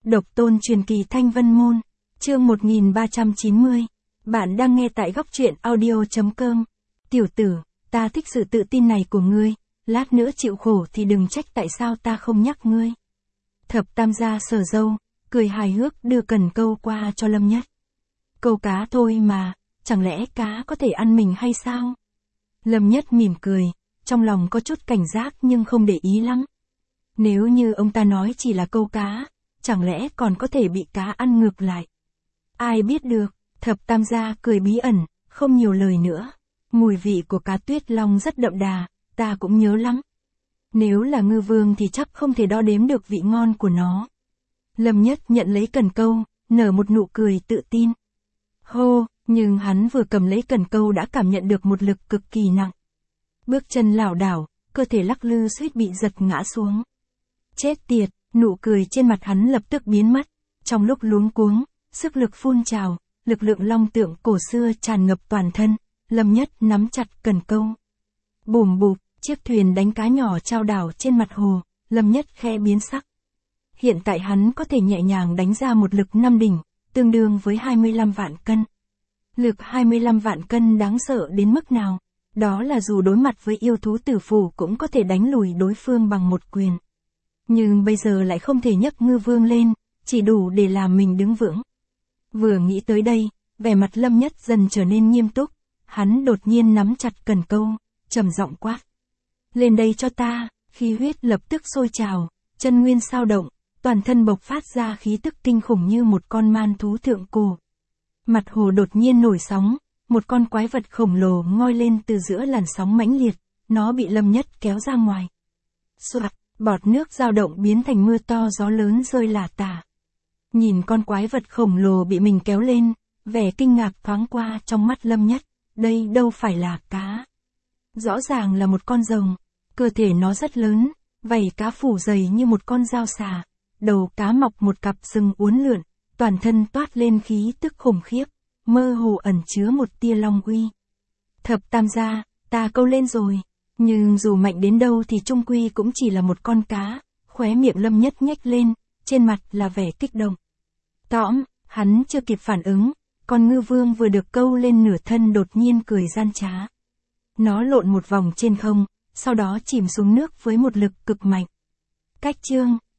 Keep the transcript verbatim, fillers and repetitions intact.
Độc tôn truyền kỳ Thanh Vân Môn, chương một nghìn ba trăm chín mươi. Bạn đang nghe tại góc truyện audio chấm com. Tiểu tử, ta thích sự tự tin này của ngươi, lát nữa chịu khổ thì đừng trách tại sao ta không nhắc ngươi. Thập Tam gia sờ râu, cười hài hước đưa cần câu qua cho Lâm Nhất. Câu cá thôi mà, chẳng lẽ cá có thể ăn mình hay sao? Lâm Nhất mỉm cười, trong lòng có chút cảnh giác nhưng không để ý lắm. Nếu như ông ta nói chỉ là câu cá, chẳng lẽ còn có thể bị cá ăn ngược lại? Ai biết được, Thập Tam gia cười bí ẩn, không nhiều lời nữa. Mùi vị của cá tuyết long rất đậm đà, ta cũng nhớ lắm. Nếu là ngư vương thì chắc không thể đo đếm được vị ngon của nó. Lâm Nhất nhận lấy cần câu, nở một nụ cười tự tin. Hô, nhưng hắn vừa cầm lấy cần câu đã cảm nhận được một lực cực kỳ nặng. Bước chân lảo đảo, cơ thể lắc lư suýt bị giật ngã xuống. Chết tiệt, nụ cười trên mặt hắn lập tức biến mất. Trong lúc luống cuống, sức lực phun trào, lực lượng long tượng cổ xưa tràn ngập toàn thân, Lâm Nhất nắm chặt cần câu. Bùm bụp, chiếc thuyền đánh cá nhỏ chao đảo trên mặt hồ, Lâm Nhất khẽ biến sắc. Hiện tại hắn có thể nhẹ nhàng đánh ra một lực năm đỉnh, tương đương với hai mươi lăm vạn cân. Lực hai mươi lăm vạn cân đáng sợ đến mức nào? Đó là dù đối mặt với yêu thú tử phủ cũng có thể đánh lùi đối phương bằng một quyền. Nhưng bây giờ lại không thể nhấc ngư vương lên, chỉ đủ để làm mình đứng vững. Vừa nghĩ tới đây, vẻ mặt Lâm Nhất dần trở nên nghiêm túc, hắn đột nhiên nắm chặt cần câu, trầm giọng quát. Lên đây cho ta, khí huyết lập tức sôi trào, chân nguyên sao động, toàn thân bộc phát ra khí tức kinh khủng như một con man thú thượng cổ. Mặt hồ đột nhiên nổi sóng, một con quái vật khổng lồ ngoi lên từ giữa làn sóng mãnh liệt, nó bị Lâm Nhất kéo ra ngoài. Soạt, bọt nước dao động biến thành mưa to gió lớn rơi lả tả. Nhìn con quái vật khổng lồ bị mình kéo lên, vẻ kinh ngạc thoáng qua trong mắt Lâm Nhất, đây đâu phải là cá. Rõ ràng là một con rồng, cơ thể nó rất lớn, vảy cá phủ dày như một con dao xà, đầu cá mọc một cặp sừng uốn lượn, toàn thân toát lên khí tức khủng khiếp, mơ hồ ẩn chứa một tia long uy. Thập Tam gia, ta câu lên rồi, nhưng dù mạnh đến đâu thì chung quy cũng chỉ là một con cá, khóe miệng Lâm Nhất nhếch lên, trên mặt là vẻ kích động. Tõm, hắn chưa kịp phản ứng, con ngư vương vừa được câu lên nửa thân đột nhiên cười gian trá. Nó lộn một vòng trên không, sau đó chìm xuống nước với một lực cực mạnh. Cách chương